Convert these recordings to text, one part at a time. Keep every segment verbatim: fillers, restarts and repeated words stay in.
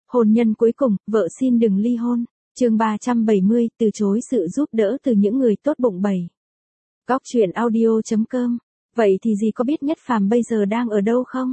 Hôn nhân cuối cùng, vợ xin đừng ly hôn. Chương ba trăm bảy mươi, từ chối sự giúp đỡ từ những người tốt bụng bảy. Góc truyện audio chấm com. Vậy thì dì có biết Nhất Phàm bây giờ đang ở đâu không?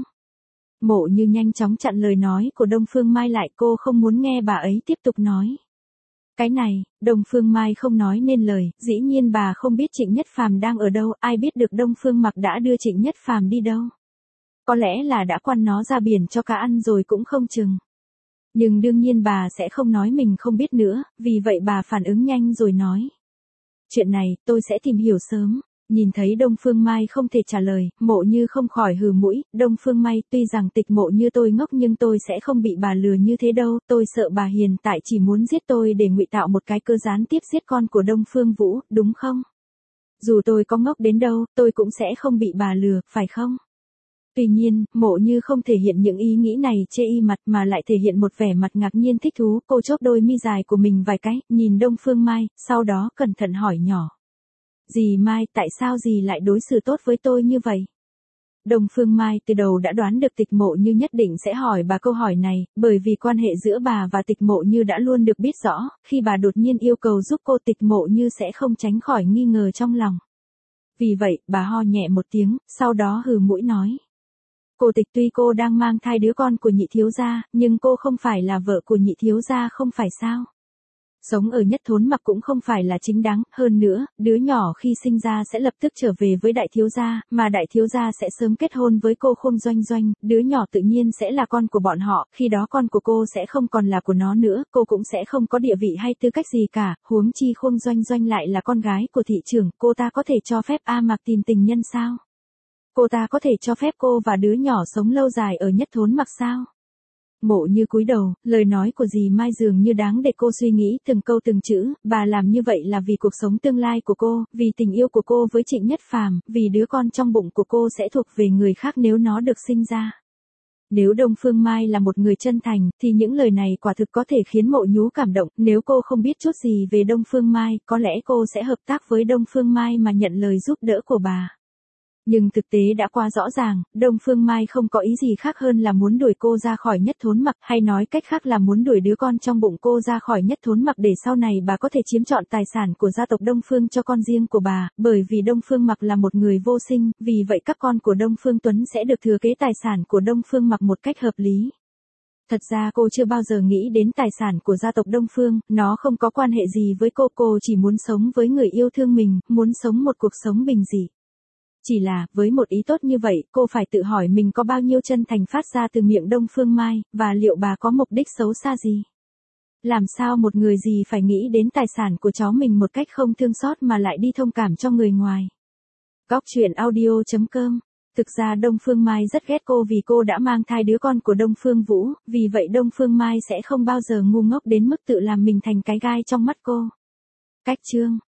Mộ Như nhanh chóng chặn lời nói của Đông Phương Mai lại, cô không muốn nghe bà ấy tiếp tục nói. Cái này, Đông Phương Mai không nói nên lời, dĩ nhiên bà không biết Trịnh Nhất Phàm đang ở đâu, ai biết được Đông Phương Mặc đã đưa Trịnh Nhất Phàm đi đâu. Có lẽ là đã quăng nó ra biển cho cá ăn rồi cũng không chừng. Nhưng đương nhiên bà sẽ không nói mình không biết nữa, vì vậy bà phản ứng nhanh rồi nói. Chuyện này, tôi sẽ tìm hiểu sớm. Nhìn thấy Đông Phương Mai không thể trả lời, Mộ Như không khỏi hừ mũi. Đông Phương Mai, tuy rằng Tịch Mộ như tôi ngốc nhưng tôi sẽ không bị bà lừa như thế đâu. Tôi sợ bà hiện tại chỉ muốn giết tôi để ngụy tạo một cái cơ gián tiếp giết con của Đông Phương Vũ, đúng không? Dù tôi có ngốc đến đâu, tôi cũng sẽ không bị bà lừa, phải không? Tuy nhiên, Mộ Như không thể hiện những ý nghĩ này chê y mặt mà lại thể hiện một vẻ mặt ngạc nhiên thích thú. Cô chốc đôi mi dài của mình vài cái, nhìn Đông Phương Mai, sau đó cẩn thận hỏi nhỏ. Dì Mai, tại sao dì lại đối xử tốt với tôi như vậy? Đông Phương Mai từ đầu đã đoán được Tịch Mộ Như nhất định sẽ hỏi bà câu hỏi này, bởi vì quan hệ giữa bà và Tịch Mộ Như đã luôn được biết rõ, khi bà đột nhiên yêu cầu giúp cô, Tịch Mộ Như sẽ không tránh khỏi nghi ngờ trong lòng. Vì vậy, bà ho nhẹ một tiếng, sau đó hừ mũi nói. Cô Tịch, tuy cô đang mang thai đứa con của nhị thiếu gia, nhưng cô không phải là vợ của nhị thiếu gia không phải sao? Sống ở Nhất Thốn Mặc cũng không phải là chính đáng, hơn nữa, đứa nhỏ khi sinh ra sẽ lập tức trở về với đại thiếu gia, mà đại thiếu gia sẽ sớm kết hôn với cô Khôn Doanh Doanh, đứa nhỏ tự nhiên sẽ là con của bọn họ, khi đó con của cô sẽ không còn là của nó nữa, cô cũng sẽ không có địa vị hay tư cách gì cả, huống chi Khôn Doanh Doanh lại là con gái của thị trưởng, cô ta có thể cho phép A Mạc tìm tình nhân sao? Cô ta có thể cho phép cô và đứa nhỏ sống lâu dài ở Nhất Thốn Mặc sao? Mộ Như cúi đầu, lời nói của dì Mai dường như đáng để cô suy nghĩ từng câu từng chữ, bà làm như vậy là vì cuộc sống tương lai của cô, vì tình yêu của cô với Trịnh Nhất Phàm, vì đứa con trong bụng của cô sẽ thuộc về người khác nếu nó được sinh ra. Nếu Đông Phương Mai là một người chân thành, thì những lời này quả thực có thể khiến Mộ Nhú cảm động, nếu cô không biết chút gì về Đông Phương Mai, có lẽ cô sẽ hợp tác với Đông Phương Mai mà nhận lời giúp đỡ của bà. Nhưng thực tế đã quá rõ ràng, Đông Phương Mai không có ý gì khác hơn là muốn đuổi cô ra khỏi Nhất Thốn Mặc, hay nói cách khác là muốn đuổi đứa con trong bụng cô ra khỏi Nhất Thốn Mặc để sau này bà có thể chiếm trọn tài sản của gia tộc Đông Phương cho con riêng của bà, bởi vì Đông Phương Mặc là một người vô sinh, vì vậy các con của Đông Phương Tuấn sẽ được thừa kế tài sản của Đông Phương Mặc một cách hợp lý. Thật ra cô chưa bao giờ nghĩ đến tài sản của gia tộc Đông Phương, nó không có quan hệ gì với cô, cô chỉ muốn sống với người yêu thương mình, muốn sống một cuộc sống bình dị. Chỉ là, với một ý tốt như vậy, cô phải tự hỏi mình có bao nhiêu chân thành phát ra từ miệng Đông Phương Mai, và liệu bà có mục đích xấu xa gì? Làm sao một người gì phải nghĩ đến tài sản của cháu mình một cách không thương xót mà lại đi thông cảm cho người ngoài? Góc truyện audio chấm com. Thực ra Đông Phương Mai rất ghét cô vì cô đã mang thai đứa con của Đông Phương Vũ, vì vậy Đông Phương Mai sẽ không bao giờ ngu ngốc đến mức tự làm mình thành cái gai trong mắt cô. Cách chương